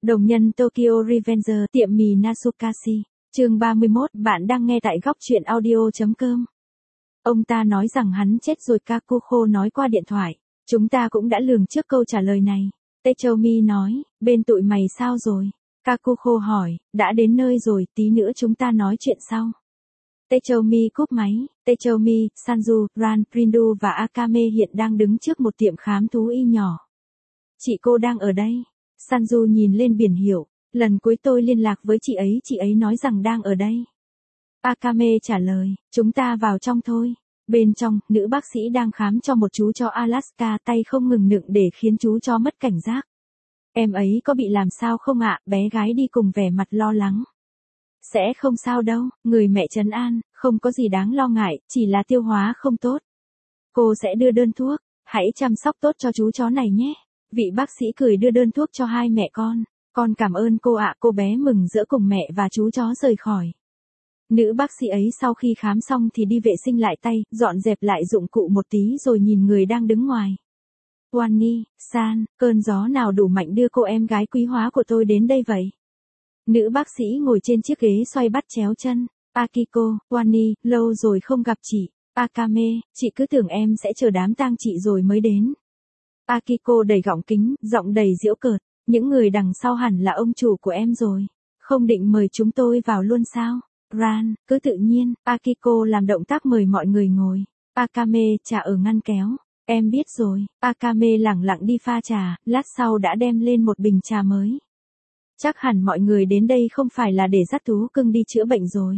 Đồng nhân Tokyo Revenger tiệm mì Nasukashi. Chương 31, bạn đang nghe tại góc truyện audio.com. Ông ta nói rằng hắn chết rồi, Kakuho nói qua điện thoại. Chúng ta cũng đã lường trước câu trả lời này. Techomi nói, bên tụi mày sao rồi? Kakuho hỏi, đã đến nơi rồi, tí nữa chúng ta nói chuyện sau. Techomi cúp máy. Techomi, Sanju, Ran, Rindu và Akame hiện đang đứng trước một tiệm khám thú y nhỏ. Chị cô đang ở đây. Sanju nhìn lên biển hiệu. Lần cuối tôi liên lạc với chị ấy nói rằng đang ở đây. Akame trả lời, chúng ta vào trong thôi. Bên trong, nữ bác sĩ đang khám cho một chú chó Alaska, tay không ngừng nựng để khiến chú chó mất cảnh giác. Em ấy có bị làm sao không ạ? Bé gái đi cùng vẻ mặt lo lắng. Sẽ không sao đâu, người mẹ trấn an, không có gì đáng lo ngại, chỉ là tiêu hóa không tốt. Cô sẽ đưa đơn thuốc, hãy chăm sóc tốt cho chú chó này nhé. Vị bác sĩ cười đưa đơn thuốc cho hai mẹ con cảm ơn cô ạ. Cô bé mừng rỡ cùng mẹ và chú chó rời khỏi. Nữ bác sĩ ấy sau khi khám xong thì đi vệ sinh lại tay, dọn dẹp lại dụng cụ một tí rồi nhìn người đang đứng ngoài. Wani-san, cơn gió nào đủ mạnh đưa cô em gái quý hóa của tôi đến đây vậy? Nữ bác sĩ ngồi trên chiếc ghế xoay bắt chéo chân. Akiko, Wani, lâu rồi không gặp chị. Akame, chị cứ tưởng em sẽ chờ đám tang chị rồi mới đến. Akiko đẩy gọng kính, giọng đầy giễu cợt. Những người đằng sau hẳn là ông chủ của em rồi. Không định mời chúng tôi vào luôn sao? Ran, cứ tự nhiên. Akiko làm động tác mời mọi người ngồi. Akame, trà ở ngăn kéo. Em biết rồi. Akame lẳng lặng đi pha trà, lát sau đã đem lên một bình trà mới. Chắc hẳn mọi người đến đây không phải là để dắt thú cưng đi chữa bệnh rồi.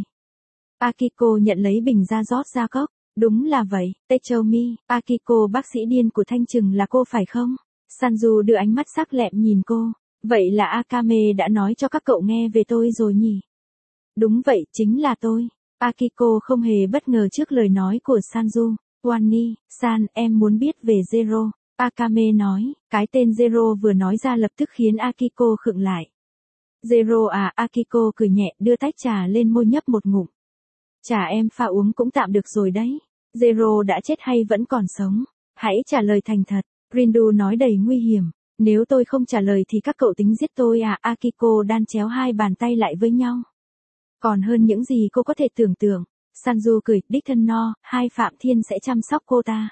Akiko nhận lấy bình ra rót ra cốc. Đúng là vậy, Techomi. Akiko, bác sĩ điên của Thanh Trừng là cô phải không? Sanju đưa ánh mắt sắc lẹm nhìn cô. Vậy là Akame đã nói cho các cậu nghe về tôi rồi nhỉ? Đúng vậy, chính là tôi. Akiko không hề bất ngờ trước lời nói của Sanju. Wani-san, em muốn biết về Zero. Akame nói, cái tên Zero vừa nói ra lập tức khiến Akiko khựng lại. Zero à? Akiko cười nhẹ, đưa tách trà lên môi nhấp một ngụm. Trà em pha uống cũng tạm được rồi đấy. Zero đã chết hay vẫn còn sống? Hãy trả lời thành thật. Rindu nói đầy nguy hiểm. Nếu tôi không trả lời thì các cậu tính giết tôi à? Akiko đan chéo hai bàn tay lại với nhau. Còn hơn những gì cô có thể tưởng tượng. Sanju cười, đích thân no, hai Phạm Thiên sẽ chăm sóc cô ta.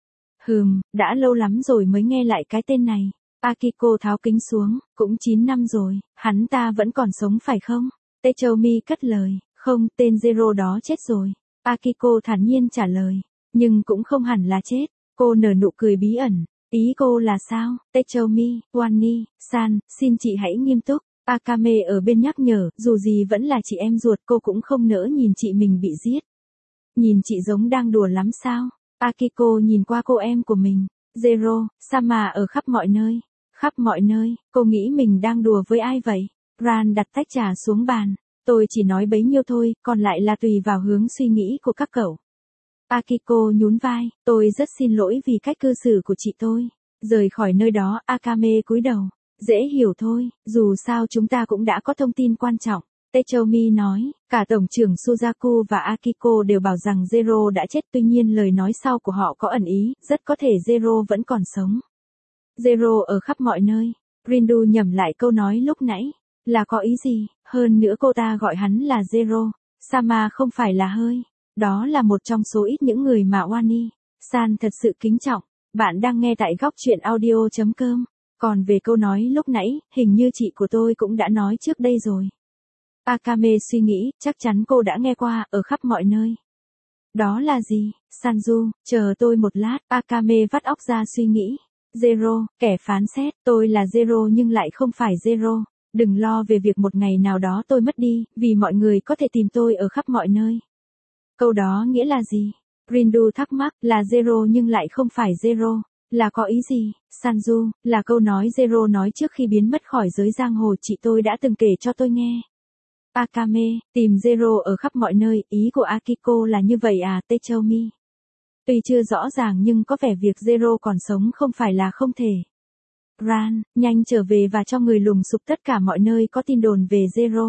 Đã lâu lắm rồi mới nghe lại cái tên này. Akiko tháo kính xuống, cũng 9 năm rồi, hắn ta vẫn còn sống phải không? Techomi cất lời, không, tên Zero đó chết rồi. Akiko thản nhiên trả lời, nhưng cũng không hẳn là chết. Cô nở nụ cười bí ẩn, ý cô là sao? Techomi, Wani-san, xin chị hãy nghiêm túc. Akame ở bên nhắc nhở, dù gì vẫn là chị em ruột, cô cũng không nỡ nhìn chị mình bị giết. Nhìn chị giống đang đùa lắm sao? Akiko nhìn qua cô em của mình. Zero, Sama ở khắp mọi nơi. Khắp mọi nơi, cô nghĩ mình đang đùa với ai vậy? Ran đặt tách trà xuống bàn. Tôi chỉ nói bấy nhiêu thôi, còn lại là tùy vào hướng suy nghĩ của các cậu. Akiko nhún vai, tôi rất xin lỗi vì cách cư xử của chị tôi. Rời khỏi nơi đó, Akame cúi đầu. Dễ hiểu thôi, dù sao chúng ta cũng đã có thông tin quan trọng. Techomi nói, cả Tổng trưởng Suzaku và Akiko đều bảo rằng Zero đã chết, tuy nhiên lời nói sau của họ có ẩn ý, rất có thể Zero vẫn còn sống. Zero ở khắp mọi nơi. Rindu nhẩm lại câu nói lúc nãy. Là có ý gì? Hơn nữa cô ta gọi hắn là Zero. Sama không phải là hơi. Đó là một trong số ít những người mà Wani-san thật sự kính trọng. Bạn đang nghe tại góc truyện audio.com. Còn về câu nói lúc nãy, hình như chị của tôi cũng đã nói trước đây rồi. Akame suy nghĩ, chắc chắn cô đã nghe qua, ở khắp mọi nơi. Đó là gì? Sanju, chờ tôi một lát. Akame vắt óc ra suy nghĩ. Zero, kẻ phán xét, tôi là Zero nhưng lại không phải Zero. Đừng lo về việc một ngày nào đó tôi mất đi, vì mọi người có thể tìm tôi ở khắp mọi nơi. Câu đó nghĩa là gì? Rindu thắc mắc, là Zero nhưng lại không phải Zero. Là có ý gì? Sanju, là câu nói Zero nói trước khi biến mất khỏi giới giang hồ, chị tôi đã từng kể cho tôi nghe. Akame, tìm Zero ở khắp mọi nơi, ý của Akiko là như vậy à? Techomi. Tuy chưa rõ ràng nhưng có vẻ việc Zero còn sống không phải là không thể. Ran, nhanh trở về và cho người lùng sục tất cả mọi nơi có tin đồn về Zero.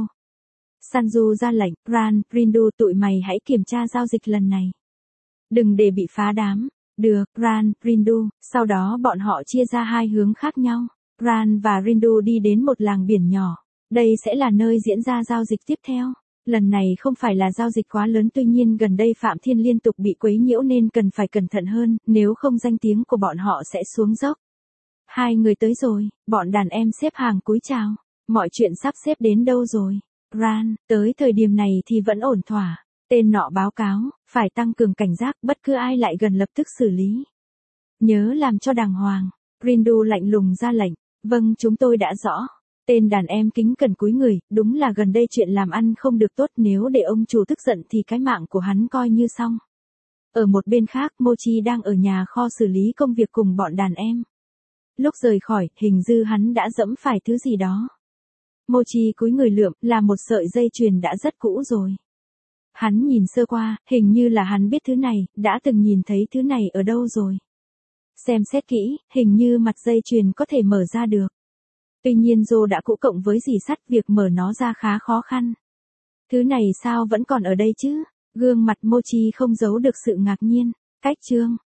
Sanju ra lệnh, Ran, Rindu, tụi mày hãy kiểm tra giao dịch lần này. Đừng để bị phá đám. Được, Ran, Rindu, sau đó bọn họ chia ra hai hướng khác nhau. Ran và Rindu đi đến một làng biển nhỏ. Đây sẽ là nơi diễn ra giao dịch tiếp theo. Lần này không phải là giao dịch quá lớn, tuy nhiên gần đây Phạm Thiên liên tục bị quấy nhiễu nên cần phải cẩn thận hơn, nếu không danh tiếng của bọn họ sẽ xuống dốc. Hai người tới rồi, bọn đàn em xếp hàng cúi chào. Mọi chuyện sắp xếp đến đâu rồi? Ran, tới thời điểm này thì vẫn ổn thỏa. Tên nọ báo cáo, phải tăng cường cảnh giác, bất cứ ai lại gần lập tức xử lý. Nhớ làm cho đàng hoàng. Rindu lạnh lùng ra lệnh. Vâng, chúng tôi đã rõ. Tên đàn em kính cẩn cúi người, đúng là gần đây chuyện làm ăn không được tốt, nếu để ông chủ tức giận thì cái mạng của hắn coi như xong. Ở một bên khác, Mochi đang ở nhà kho xử lý công việc cùng bọn đàn em. Lúc rời khỏi, hình như hắn đã dẫm phải thứ gì đó. Mochi cúi người lượm, là một sợi dây chuyền đã rất cũ rồi. Hắn nhìn sơ qua, hình như là hắn biết thứ này, đã từng nhìn thấy thứ này ở đâu rồi. Xem xét kỹ, hình như mặt dây chuyền có thể mở ra được. Tuy nhiên Joe đã cũ cộng với rỉ sắt, việc mở nó ra khá khó khăn. Thứ này sao vẫn còn ở đây chứ? Gương mặt Mochi không giấu được sự ngạc nhiên. Cách chương